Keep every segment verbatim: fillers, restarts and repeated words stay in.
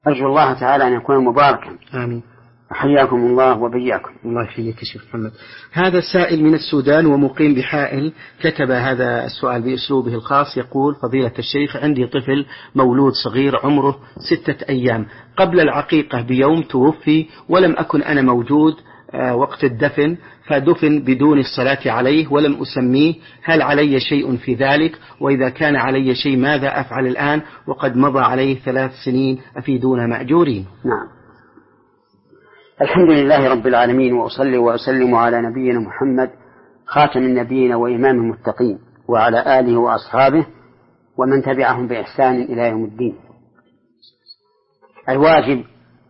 أرجو الله تعالى أن يكون مباركا. آمين. حياكم الله وبياكم. الله يحييك يا شيخ محمد. هذا السائل من السودان ومقيم بحائل كتب هذا السؤال بأسلوبه الخاص، يقول: فضيلة الشيخ، عندي طفل مولود صغير عمره ستة أيام، قبل العقيقة بيوم توفي ولم أكن أنا موجود وقت الدفن، فدفن بدون الصلاة عليه ولم أسميه، هل علي شيء في ذلك؟ وإذا كان علي شيء ماذا أفعل الآن وقد مضى عليه ثلاث سنين أفيدون مأجورين؟ نعم. الحمد لله رب العالمين، وأصلي وأسلم على نبينا محمد خاتم النبيين وإمام المتقين، وعلى آله وأصحابه ومن تبعهم بإحسان إلى يوم الدين. الواجب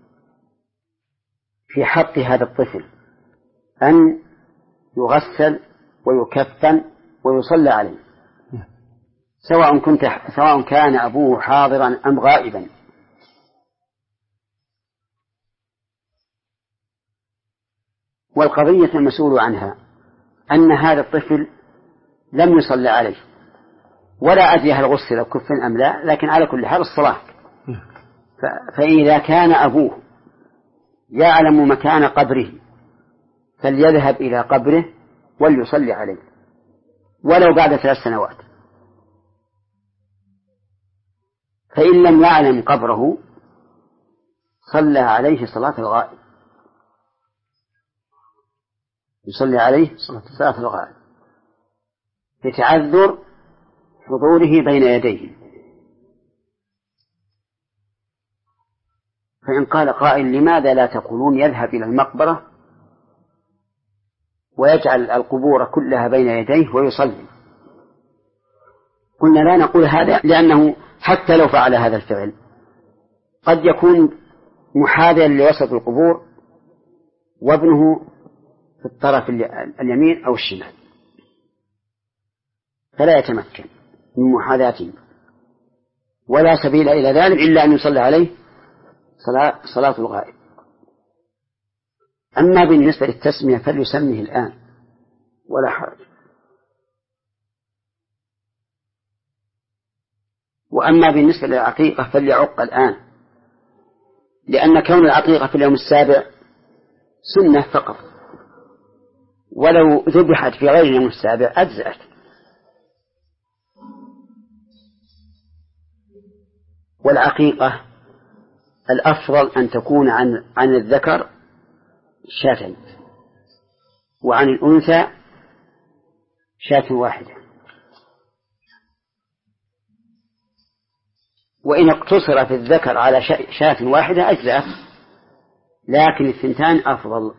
في حق هذا الطفل أن يغسل ويكفن ويصلى عليه، سواء كنت سواء كان أبوه حاضرا أم غائبا. والقضية المسؤول عنها أن هذا الطفل لم يصلى عليه، ولا أدري هل غسل أو كفن أم لا، لكن على كل حال الصلاة. فإذا كان أبوه يعلم مكان قبره فليذهب إلى قبره وليصلي عليه ولو بعد ثلاث سنوات. فإن لم يعلم قبره صلى عليه صلاة الغائب، يصلي عليه صلاة الغائب لتعذر حضوره بين يديه. فإن قال قائل: لماذا لا تقولون يذهب إلى المقبرة ويجعل القبور كلها بين يديه ويصلي؟ قلنا لا نقول هذا، لأنه حتى لو فعل هذا الفعل قد يكون محاذيا لوسط القبور وابنه في الطرف اليمين أو الشمال، فلا يتمكن من محاذاته، ولا سبيل إلى ذلك إلا أن يصلي عليه صلاة, صلاة الغائب. أما بالنسبة للتسمية فليسميه الآن ولا حرج. وأما بالنسبة للعقيقة فليعق الآن، لأن كون العقيقة في اليوم السابع سنة فقط، ولو ذبحت في غير اليوم السابع أجزأت. والعقيقة الأفضل أن تكون عن عن الذكر شاة، وعن الأنثى شاة واحدة. وإن اقتصر في الذكر على شاة واحدة أجزأت، لكن الثنتان أفضل.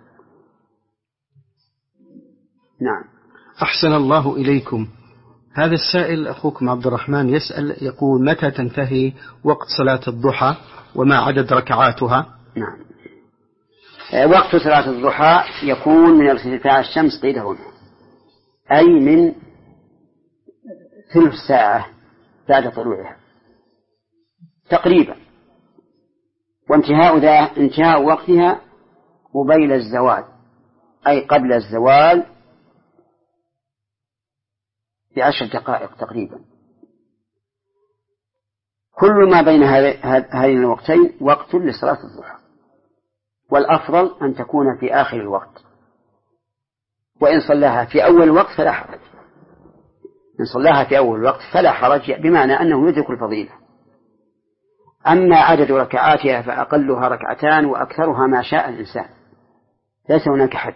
نعم. أحسن الله إليكم. هذا السائل أخوكم عبد الرحمن يسأل، يقول: متى تنتهي وقت صلاة الضحى وما عدد ركعاتها؟ نعم. وقت صلاة الضحى يكون من ارتفاع الشمس قيد رمح، أي من ثلث ساعة بعد طلوعها تقريبا، وانتهاء ذا انتهاء وقتها قبيل الزوال، أي قبل الزوال بعشر دقائق تقريبا. كل ما بين هذين الوقتين وقت لصلاة الضحى، والأفضل أن تكون في آخر الوقت، وإن صلاها في أول الوقت فلا حرج. إن صلاها في أول الوقت فلا حرج، بمعنى أنه يدرك الفضيلة. أما عدد ركعاتها فأقلها ركعتان وأكثرها ما شاء الإنسان، ليس هناك حد،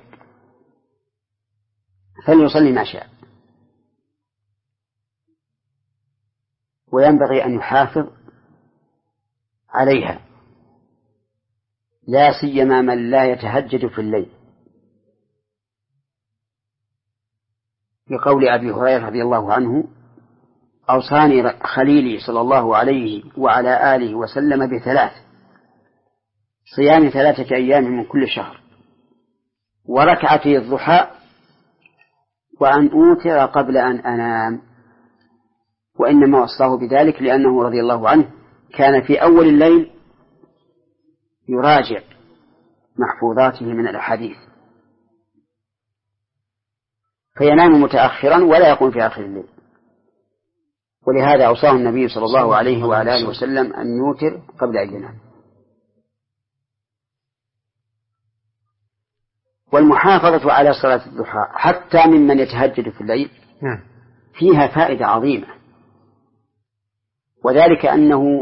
فليصلي ما شاء. وينبغي أن يحافظ عليها، لا سيما من لا يتهجد في الليل، لقول أبي هريرة رضي الله عنه: أوصاني خليلي صلى الله عليه وعلى آله وسلم بثلاث: صيام ثلاثة أيام من كل شهر، وركعتي الضحى، وأن أوتر قبل أن أنام. وإنما وصاه بذلك لأنه رضي الله عنه كان في أول الليل يراجع محفوظاته من الأحاديث، فينام متأخرا ولا يقوم في آخر الليل، ولهذا أوصاه النبي صلى الله عليه وعلى آله وسلم أن يوتر قبل أن ينام. والمحافظة على صلاة الضحى حتى ممن يتهجد في الليل فيها فائدة عظيمة، وذلك أنه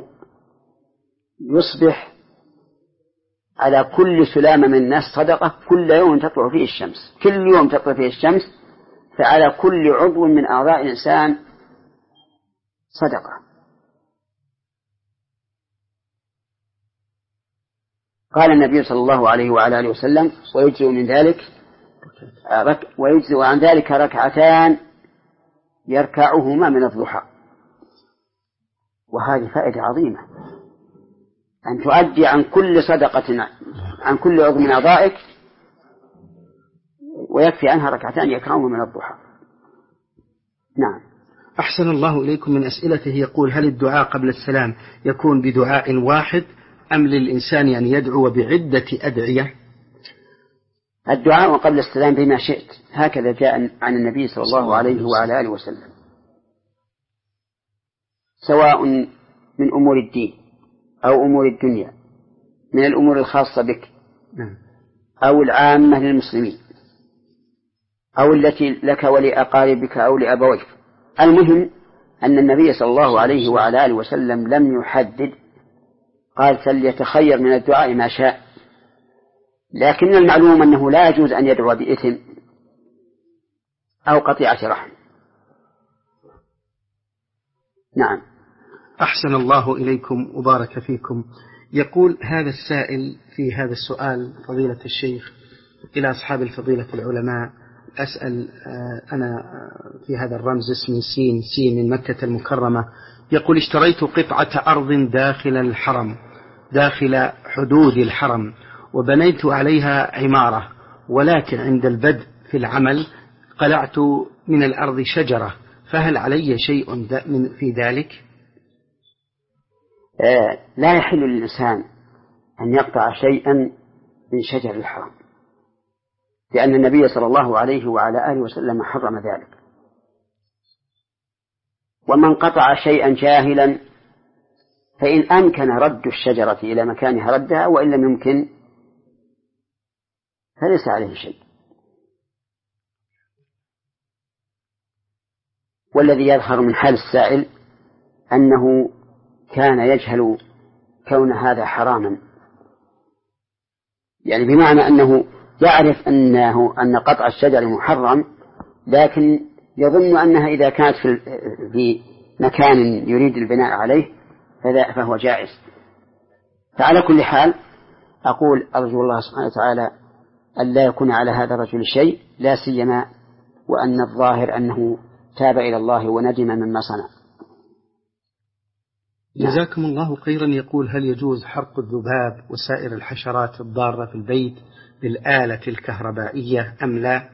يصبح على كل سلامة من الناس صدقة كل يوم تطلع فيه الشمس، كل يوم تطلع فيه الشمس، فعلى كل عضو من أعضاء الإنسان صدقة. قال النبي صلى الله عليه وعلى آله وسلم: ويجزئ من ذلك ويجزئ عن ذلك ركعتان يركعهما من الضحى. وهذه فائدة عظيمة، أن تؤدي عن كل صدقة عن كل عضو من أعضائك ويكفي عنها ركعتان يركعهما من الضحى. نعم. أحسن الله إليكم. من أسئلته يقول: هل الدعاء قبل السلام يكون بدعاء واحد أم للإنسان أن يدعو بعدة أدعية؟ الدعاء قبل السلام بما شئت، هكذا جاء عن النبي صلى الله عليه وعلى آله وسلم، سواء من أمور الدين أو أمور الدنيا، من الأمور الخاصة بك أو العامة للمسلمين أو التي لك ولأقاربك أو لأبويك. المهم أن النبي صلى الله عليه وعلى آله وسلم لم يحدد، قال: فليتخير من الدعاء ما شاء، لكن المعلوم أنه لا يجوز أن يدعو بإثم أو قطيعة رحم. نعم. أحسن الله إليكم وبارك فيكم. يقول هذا السائل في هذا السؤال: فضيلة الشيخ، إلى أصحاب الفضيلة العلماء، أسأل أنا في هذا الرمز اسمي سين سين من مكة المكرمة. يقول: اشتريت قطعة أرض داخل الحرم، داخل حدود الحرم، وبنيت عليها عمارة، ولكن عند البدء في العمل قلعت من الأرض شجرة، فهل علي شيء في ذلك؟ آه لا يحل للإنسان أن يقطع شيئا من شجر الحرم، لأن النبي صلى الله عليه وعلى آله وسلم حرم ذلك. ومن قطع شيئا جاهلا فإن أمكن رد الشجرة إلى مكانها ردها، وإن لم يمكن فليس عليه شيء. والذي يظهر من حال السائل أنه كان يجهل كون هذا حراما، يعني بمعنى أنه يعرف أنه أن قطع الشجر محرم، لكن يظن أنها إذا كانت في مكان يريد البناء عليه فهو جائز. فعلى كل حال أقول: أرجو الله سبحانه وتعالى أن لا يكون على هذا الرجل شيء، لا سيما وأن الظاهر أنه تاب إلى الله وندم مما صنع. جزاكم الله خيرا. يقول: هل يجوز حرق الذباب وسائر الحشرات الضارة في البيت بالآلة الكهربائية أم لا؟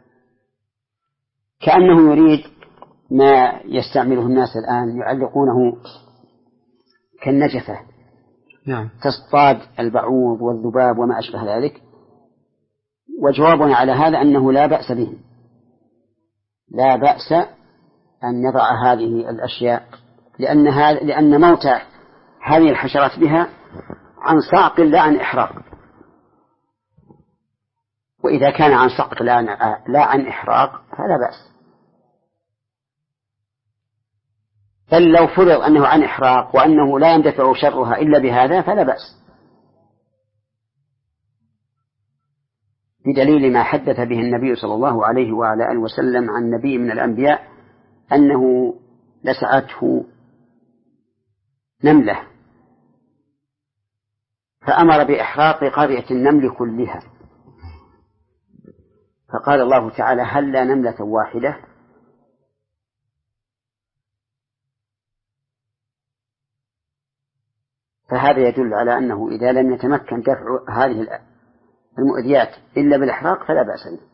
كأنه يريد ما يستعمله الناس الآن، يعلقونه كالنجفة، نعم، تصطاد البعوض والذباب وما أشبه ذلك. وجوابنا على هذا أنه لا بأس به، لا بأس أن نضع هذه الأشياء، لأن, لأن موت هذه الحشرات بها عن صعق لا عن إحراق. وإذا كان عن صعق لا عن إحراق فلا بأس. بل لو فرض أنه عن إحراق وأنه لا يندفع شرها إلا بهذا فلا بأس، بدليل ما حدث به النبي صلى الله عليه وعلى آله وسلم عن نبي من الأنبياء أنه لسعته نملة فأمر بإحراق قرية النمل كلها، فقال الله تعالى: هل لا نملة واحدة؟ فهذا يدل على أنه إذا لم يتمكن دفع هذه المؤذيات إلا بالإحراق فلا بأس به،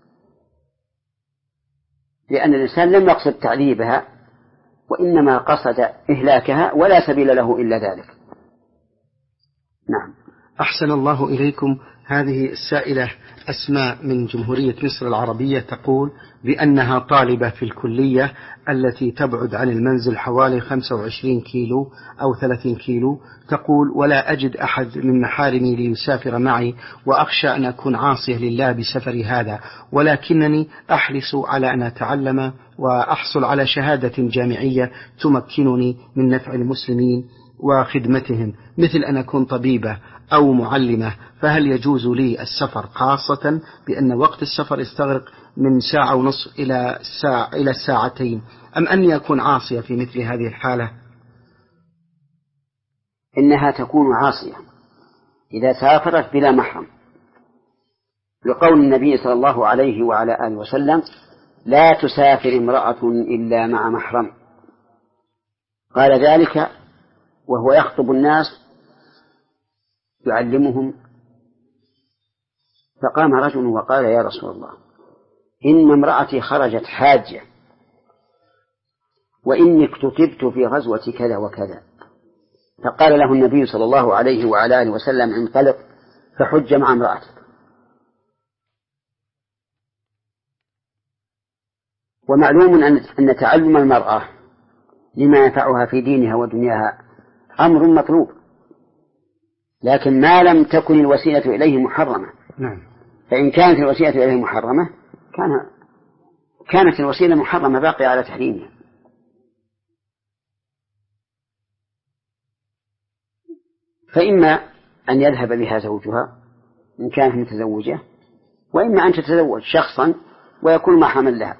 لأن الإنسان لم يقصد تعذيبها وإنما قصد إهلاكها، ولا سبيل له إلا ذلك. نعم. أحسن الله إليكم. هذه السائلة أسماء من جمهورية مصر العربية تقول بأنها طالبة في الكلية التي تبعد عن المنزل حوالي خمسة وعشرين كيلو أو ثلاثين كيلو. تقول: ولا أجد أحد من محارمي ليسافر معي، وأخشى أن أكون عاصية لله بسفري هذا، ولكنني أحرص على أن أتعلم وأحصل على شهادة جامعية تمكنني من نفع المسلمين وخدمتهم، مثل أن أكون طبيبة أو معلمة. فهل يجوز لي السفر، خاصة بأن وقت السفر يستغرق من ساعة ونصف إلى ساعة إلى ساعتين، أم أني أكون عاصية في مثل هذه الحالة؟ إنها تكون عاصية إذا سافرت بلا محرم، لقول النبي صلى الله عليه وعلى آله وسلم: لا تسافر امرأة إلا مع محرم. قال ذلك وهو يخطب الناس يعلمهم، فقام رجل وقال: يا رسول الله، إن امرأتي خرجت حاجة، وإني اكتتبت في غزوة كذا وكذا. فقال له النبي صلى الله عليه وعلى آله وسلم: انطلق فحج مع امرأتك. ومعلوم أن تعلم المرأة لما ينفعها في دينها ودنياها أمر مطلوب، لكن ما لم تكن الوسيلة إليه محرمة. نعم. فإن كانت الوسيلة إليه محرمة كان كانت الوسيلة محرمة باقية على تحريمها. فإما أن يذهب بها زوجها إن كانت متزوجة، وإما أن تتزوج شخصا ويكون محرما لها،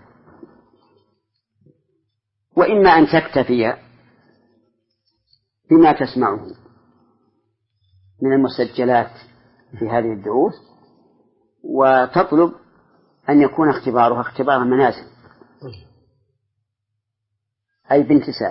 وإما أن تكتفي بما تسمعه من المسجلات في هذه الدروس، وتطلب أن يكون اختبارها اختبار منازل، أي بانتساب.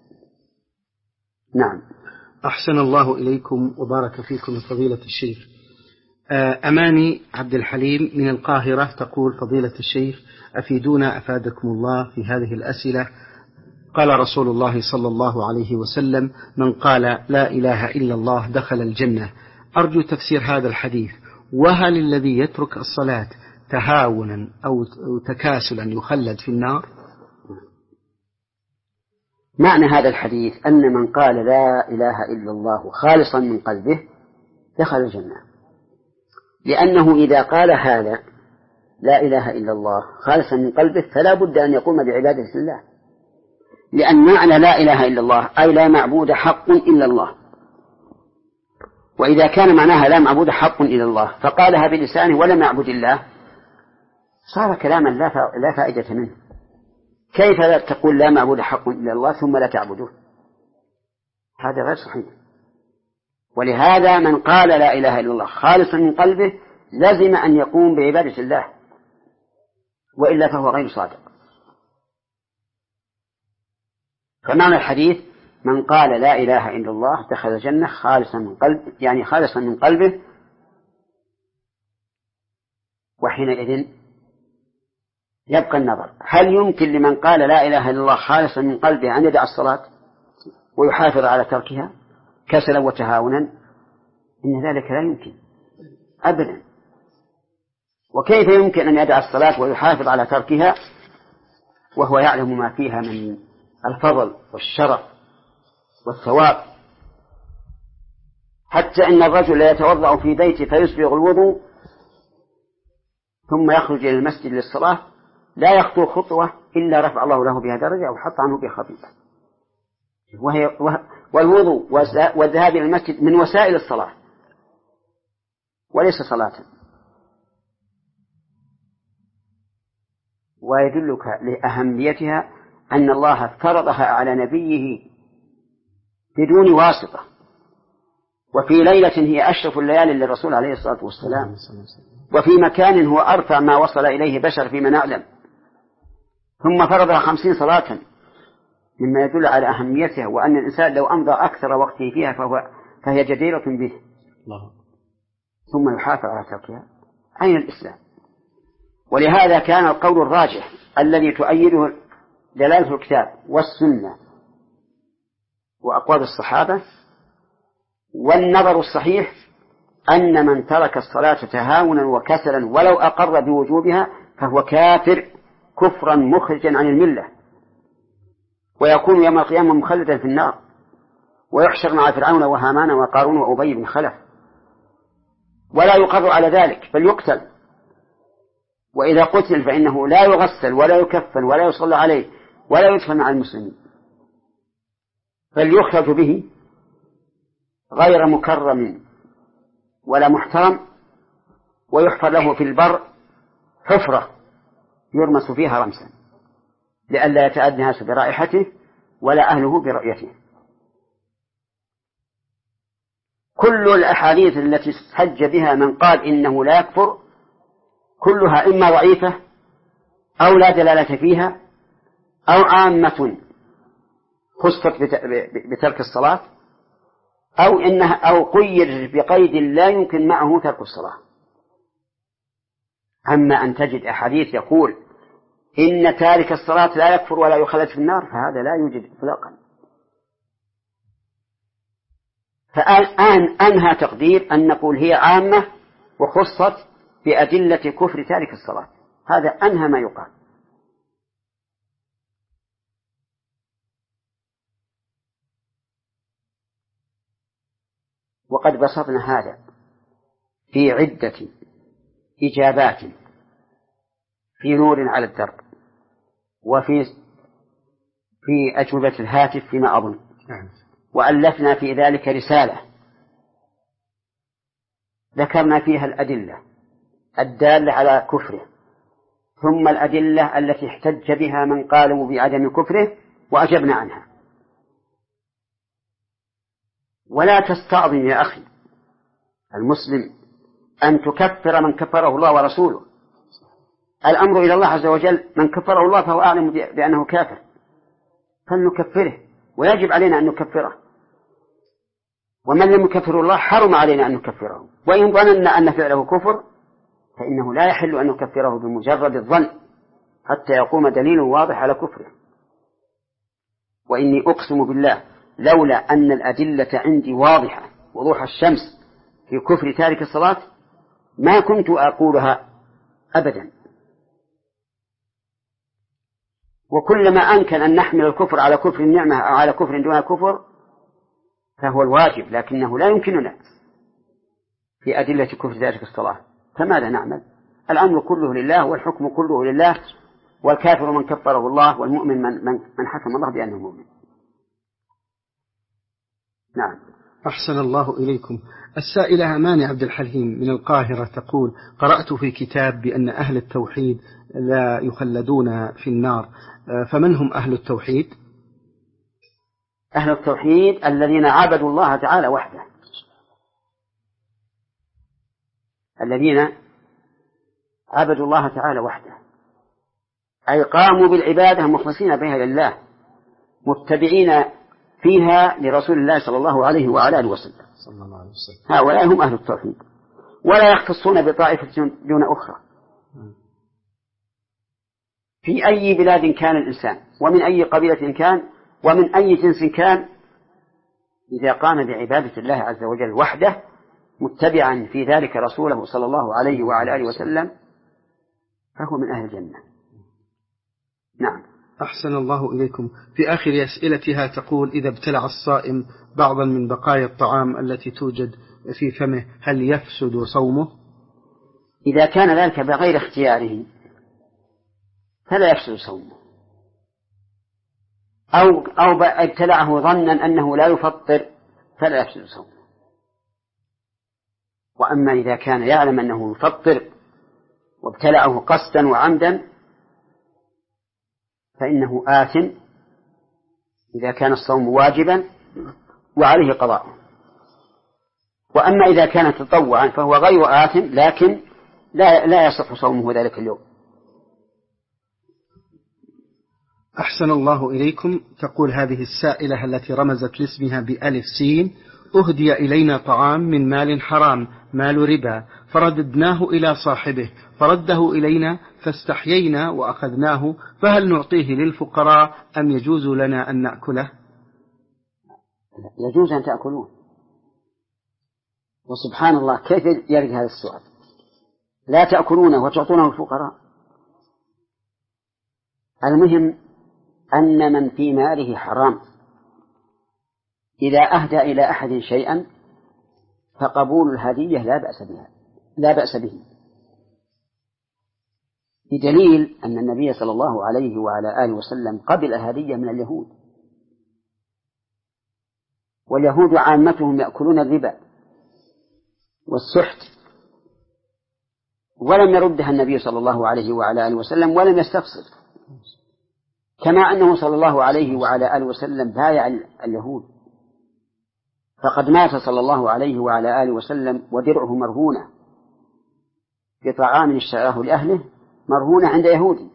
نعم. أحسن الله إليكم وبارك فيكم فضيلة الشيخ. أماني عبد الحليم من القاهرة تقول: فضيلة الشيخ، أفيدونا أفادكم الله في هذه الأسئلة. قال رسول الله صلى الله عليه وسلم: من قال لا إله إلا الله دخل الجنة. أرجو تفسير هذا الحديث، وهل الذي يترك الصلاة تهاونا أو تكاسلا يخلد في النار؟ معنى هذا الحديث أن من قال لا إله إلا الله خالصا من قلبه دخل الجنة، لأنه إذا قال هذا لا إله إلا الله خالصا من قلبه فلا بد أن يقوم بعبادة الله، لأن معنى لا إله إلا الله أي لا معبود حق إلا الله. وإذا كان معناها لا معبود حق إلا الله فقالها بلسانه ولم يعبد الله صار كلاما لا فائدة منه. كيف لا تقول لا معبود حق إلا الله ثم لا تعبده؟ هذا غير صحيح. ولهذا من قال لا إله إلا الله خالصا من قلبه لازم أن يقوم بعبادة الله، وإلا فهو غير صادق. فمعنى الحديث: من قال لا إله إلا الله دخل الجنة خالصا من قلبه، يعني خالصا من قلبه. وحينئذ يبقى النظر، هل يمكن لمن قال لا إله إلا الله خالصا من قلبه أن يدع الصلاة ويحافظ على تركها كسلا وتهاونا؟ إن ذلك لا يمكن أبدا. وكيف يمكن أن يدع الصلاة ويحافظ على تركها وهو يعلم ما فيها من الفضل والشرف والثواب؟ حتى إن الرجل لا يتوضأ في بيته فيسبغ الوضوء ثم يخرج إلى المسجد للصلاة لا يخطو خطوة إلا رفع الله له بها درجة أو حط عنه بها خطيئة. وهي والوضوء والذهاب إلى المسجد من وسائل الصلاة وليس صلاة. ويدلك لأهميتها أن الله فرضها على نبيه بدون واسطة، وفي ليلة هي أشرف الليالي للرسول عليه الصلاة والسلام، وفي مكان هو أرفع ما وصل إليه بشر فيما نعلم، ثم فرضها خمسين صلاة، مما يدل على أهميتها، وأن الإنسان لو أمضى أكثر وقته فيها فهو فهي جديرة به. الله. ثم يحافظ على تركها. أين الإسلام؟ ولهذا كان القول الراجح الذي تؤيده دلالة الكتاب والسنة وأقوال الصحابة والنظر الصحيح أن من ترك الصلاة تهاونا وكسلا ولو أقر بوجوبها فهو كافر كفرا مخرجا عن الملة، ويكون يوم القيامة مخلدا في النار، ويحشر مع فرعون وهامان وقارون وأبي بن خلف، ولا يقر على ذلك بل يقتل. وإذا قتل فإنه لا يغسل ولا يكفن ولا يصلى عليه ولا يدفن مع المسلمين، بل يخرج به غير مكرم ولا محترم، ويحفر له في البر حفرة يرمس فيها رمسا لئلا يتأذى الناس برائحته ولا أهله برؤيته. كل الأحاديث التي استحج بها من قال إنه لا يكفر كلها إما ضعيفة أو لا دلالة فيها أو عامة خصت بترك الصلاة أو إنها أو قيد بقيد لا يمكن معه ترك الصلاة. أما أن تجد أحاديث يقول إن تارك الصلاة لا يكفر ولا يخلد في النار فهذا لا يوجد إطلاقا. فالآن أنهى تقدير أن نقول هي عامة وخصت بأدلة كفر تارك الصلاة، هذا أنهى ما يقال. وقد بسطنا هذا في عدة إجابات في نور على الدرب وفي في أجوبة الهاتف فيما أظن، وألفنا في ذلك رسالة ذكرنا فيها الأدلة الدالة على كفره ثم الأدلة التي احتج بها من قالوا بعدم كفره وأجبنا عنها. ولا تستعظم يا أخي المسلم أن تكفر من كفره الله ورسوله، الأمر إلى الله عز وجل، من كفره الله فهو أعلم بأنه كافر فلنكفره ويجب علينا أن نكفره، ومن لم يكفر الله حرم علينا أن نكفره، وإن ظننا أن فعله كفر فإنه لا يحل أن نكفره بمجرد الظن حتى يقوم دليل واضح على كفره. وإني أقسم بالله لولا أن الأدلة عندي واضحة وضوح الشمس في كفر تارك الصلاة ما كنت أقولها أبدا. وكلما أمكن أن نحمل الكفر على كفر النعمة أو على كفر دون كفر فهو الواجب، لكنه لا يمكننا في أدلة كفر تارك الصلاة، فماذا نعمل؟ الأمر كله لله والحكم كله لله، والكافر من كفره الله والمؤمن من, من, من حكم الله بأنه مؤمن. نعم. أحسن الله إليكم. السائلة أماني عبد الحليم من القاهرة تقول: قرأت في كتاب بأن أهل التوحيد لا يخلدون في النار، فمن هم أهل التوحيد؟ أهل التوحيد الذين عبدوا الله تعالى وحده، الذين عبدوا الله تعالى وحده أي قاموا بالعبادة مخلصين بها لله متبعين فيها لرسول الله صلى الله عليه وعلى آله وسلم. هؤلاء هم أهل التوحيد، ولا يختصون بطائفة دون أخرى في أي بلاد كان الإنسان ومن أي قبيلة كان ومن أي جنس كان، إذا قام بعبادة الله عز وجل وحده متبعا في ذلك رسوله صلى الله عليه وعلى آله وسلم فهو من أهل الجنة. نعم. أحسن الله إليكم. في آخر أسئلتها تقول: إذا ابتلع الصائم بعضا من بقايا الطعام التي توجد في فمه هل يفسد صومه؟ إذا كان ذلك بغير اختياره فلا يفسد صومه، أو أو ابتلعه ظنا أنه لا يفطر فلا يفسد صومه. وأما إذا كان يعلم أنه يفطر وابتلعه قصدا وعمدا فإنه آثم إذا كان الصوم واجبا وعليه قضاء. وأما إذا كان تطوعا فهو غير آثم لكن لا, لا يصح صومه ذلك اليوم. أحسن الله إليكم. تقول هذه السائلة التي رمزت لاسمها بألف سين: أهدي إلينا طعام من مال حرام مال ربا فرددناه إلى صاحبه فرده إلينا فاستحيينا وأخذناه، فهل نعطيه للفقراء أم يجوز لنا أن نأكله؟ يجوز أن تأكلوه، وسبحان الله كيف يرد هذا السؤال؟ لا تأكلونه وتعطونه الفقراء. المهم أن من في ماله حرام إذا أهدى إلى أحد شيئا فقبول الهدية لا بأس بها لا بأس به، بدليل أن النبي صلى الله عليه وعلى آله وسلم قبل هدية من اليهود، واليهود عامتهم يأكلون الربا والسحت، ولم يردها النبي صلى الله عليه وعلى آله وسلم ولم يستفسر، كما أنه صلى الله عليه وعلى آله وسلم بايع اليهود، فقد مات صلى الله عليه وعلى آله وسلم ودرعه مرهونة بطعام اشتراه لأهله مرهونة عند يهودي.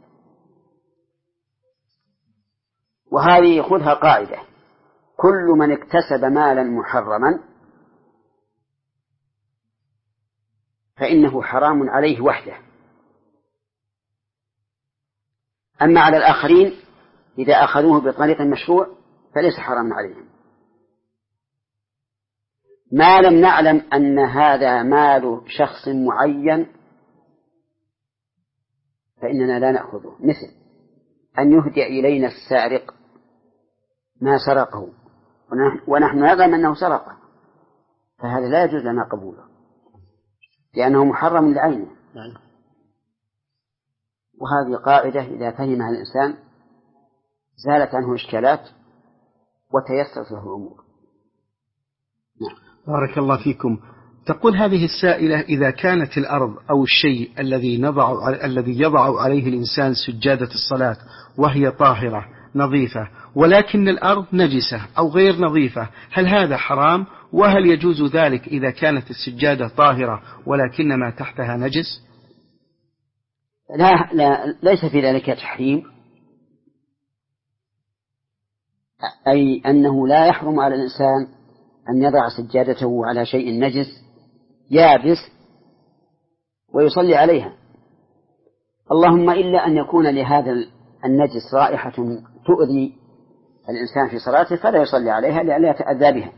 وهذه خذها قاعدة: كل من اكتسب مالا محرما فإنه حرام عليه وحده، أما على الآخرين إذا أخذوه بطريق مشروع فليس حراما عليهم، ما لم نعلم أن هذا مال شخص معين فإننا لا نأخذه، مثل أن يهدي إلينا السارق ما سرقه ونحن نعلم أنه سرقه، فهذا لا يجوز لنا قبوله لأنه محرم لعينه. وهذه قاعدة إذا فهمها الإنسان زالت عنه إشكالات وتيسرت له الأمور. نعم. بارك الله فيكم. تقول هذه السائلة: إذا كانت الأرض أو الشيء الذي نضع الذي يضع عليه الإنسان سجادة الصلاة وهي طاهرة نظيفة، ولكن الأرض نجسة أو غير نظيفة، هل هذا حرام؟ وهل يجوز ذلك إذا كانت السجادة طاهرة ولكن ما تحتها نجس؟ لا, لا ليس في ذلك تحريم، أي أنه لا يحرم على الإنسان أن يضع سجادته على شيء نجس يابس ويصلي عليها، اللهم إلا أن يكون لهذا النجس رائحة تؤذي الإنسان في صلاته فلا يصلي عليها لئلا يتأذى بها،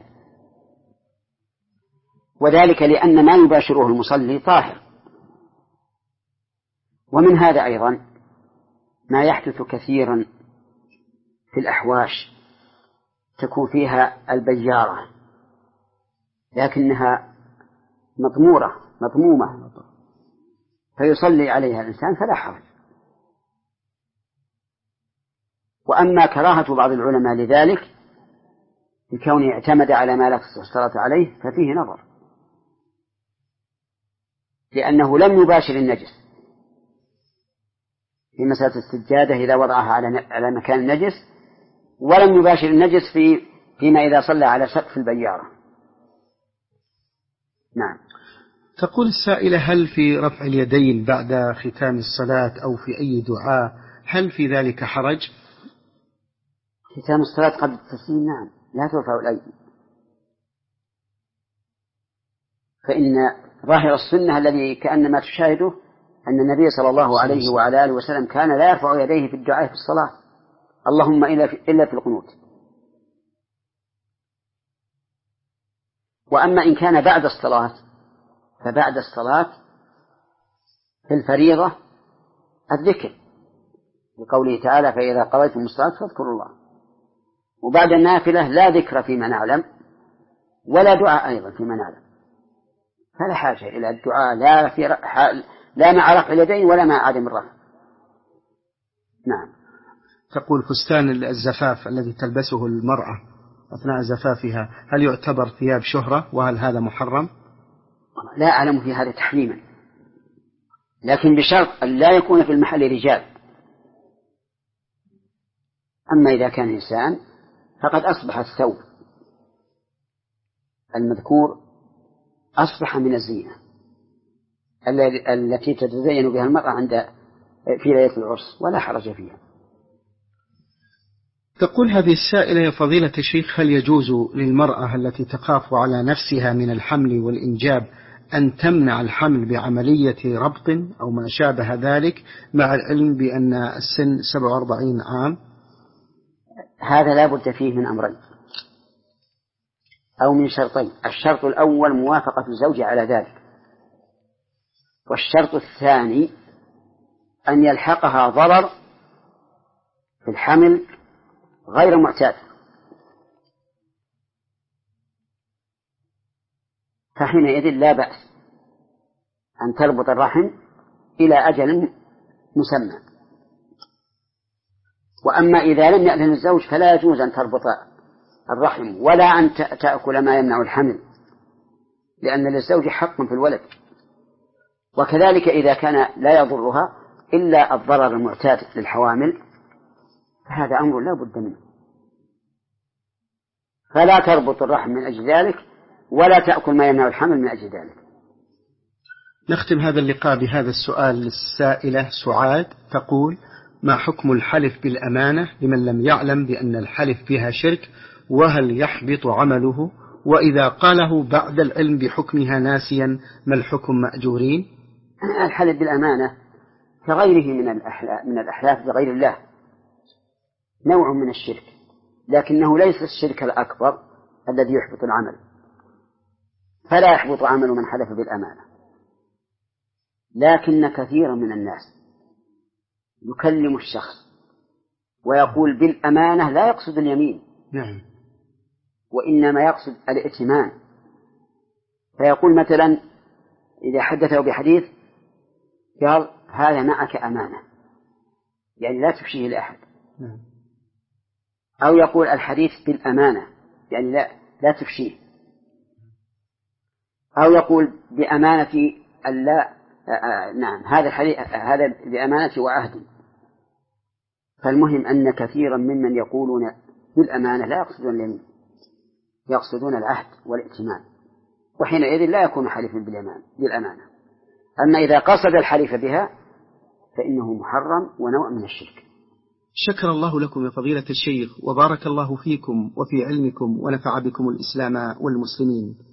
وذلك لأن ما يباشره المصلي طاهر. ومن هذا أيضا ما يحدث كثيرا في الأحواش تكون فيها البيارة لكنها مضمورة مضمومة فيصلي عليها الإنسان فلا حرج. وأما كراهة بعض العلماء لذلك بكونه اعتمد على ما لا تصح الصلاة عليه ففيه نظر، لأنه لم يباشر النجس في مسألة السجادة إذا وضعها على على مكان النجس، ولم يباشر النجس في فيما إذا صلى على سقف البيارة. نعم. تقول السائلة: هل في رفع اليدين بعد ختام الصلاة أو في أي دعاء هل في ذلك حرج؟ ختام الصلاة قبل التسليم نعم لا ترفع الأيدي، فإن ظاهر السنة الذي كأنما تشاهده أن النبي صلى الله عليه وعلى آله وسلم كان لا يرفع يديه في الدعاء في الصلاة اللهم إلا في القنوت. وأما إن كان بعد الصلاة فبعد الصلاة في الفريضة الذكر لقوله تعالى: فإذا قضيتم الصلاة فاذكروا الله. وبعد النافلة لا ذكر فيما نعلم ولا دعاء أيضا فيما نعلم، فلا حاجة إلى الدعاء لا في حال لا مع رفع اليدين ولا مع عدم الرفع. نعم. تقول: فستان الزفاف الذي تلبسه المرأة أثناء زفافها هل يعتبر ثياب شهرة وهل هذا محرم؟ لا أعلم في هذا تحريما، لكن بشرط أن لا يكون في المحل رجال. أما إذا كان إنسان فقد أصبح الثوب المذكور أصبح من الزينة التي تتزين بها المرأة عند في ليلة العرس ولا حرج فيها. تقول هذه السائلة: يا فضيلة الشيخ، هل يجوز للمرأة التي تخاف على نفسها من الحمل والإنجاب أن تمنع الحمل بعملية ربط أو ما شابه ذلك مع العلم بأن السن سبع وأربعين عام؟ هذا لا بد فيه من أمرين: أو من شرطين. الشرط الأول موافقة الزوج على ذلك، والشرط الثاني أن يلحقها ضرر في الحمل غير معتاد، فحينئذ لا بأس أن تربط الرحم إلى أجل مسمى. وأما إذا لم يأذن الزوج فلا يجوز أن تربط الرحم ولا أن تأكل ما يمنع الحمل، لأن للزوج حق في الولد. وكذلك إذا كان لا يضرها إلا الضرر المعتاد للحوامل فهذا أمر لا بد منه، فلا تربط الرحم من أجل ذلك ولا تأكل ما يمنع الحمل من أجل ذلك. نختم هذا اللقاء بهذا السؤال للسائلة سعاد، تقول: ما حكم الحلف بالأمانة لمن لم يعلم بأن الحلف بها شرك، وهل يحبط عمله؟ وإذا قاله بعد العلم بحكمها ناسيا ما الحكم مأجورين؟ الحلف بالأمانة كغيره من الأحلاف من الأحلاف بغير الله نوع من الشرك، لكنه ليس الشرك الأكبر الذي يحبط العمل، فلا يحبط عمل من حلف بالأمانة. لكن كثيرا من الناس يكلم الشخص ويقول بالأمانة لا يقصد اليمين، نعم، وإنما يقصد الائتمان، فيقول مثلا إذا حدثه بحديث قال هذا معك أمانة، يعني لا تفشيه لأحد. نعم. أو يقول الحديث بالأمانة، يعني لا لا تفشيه. أو يقول بأمانة ألا نعم هذا الحديث هذا بأمانة وعهد. فالمهم أن كثيرا ممن يقولون بالأمانة لا يقصدون اليمين، يقصدون العهد والائتمان، وحينئذ لا يكون حليفا بالأمانة. أما إذا قصد الحليف بها فإنه محرم ونوع من الشرك. شكر الله لكم يا فضيلة الشيخ، وبارك الله فيكم وفي علمكم، ونفع بكم الإسلام والمسلمين.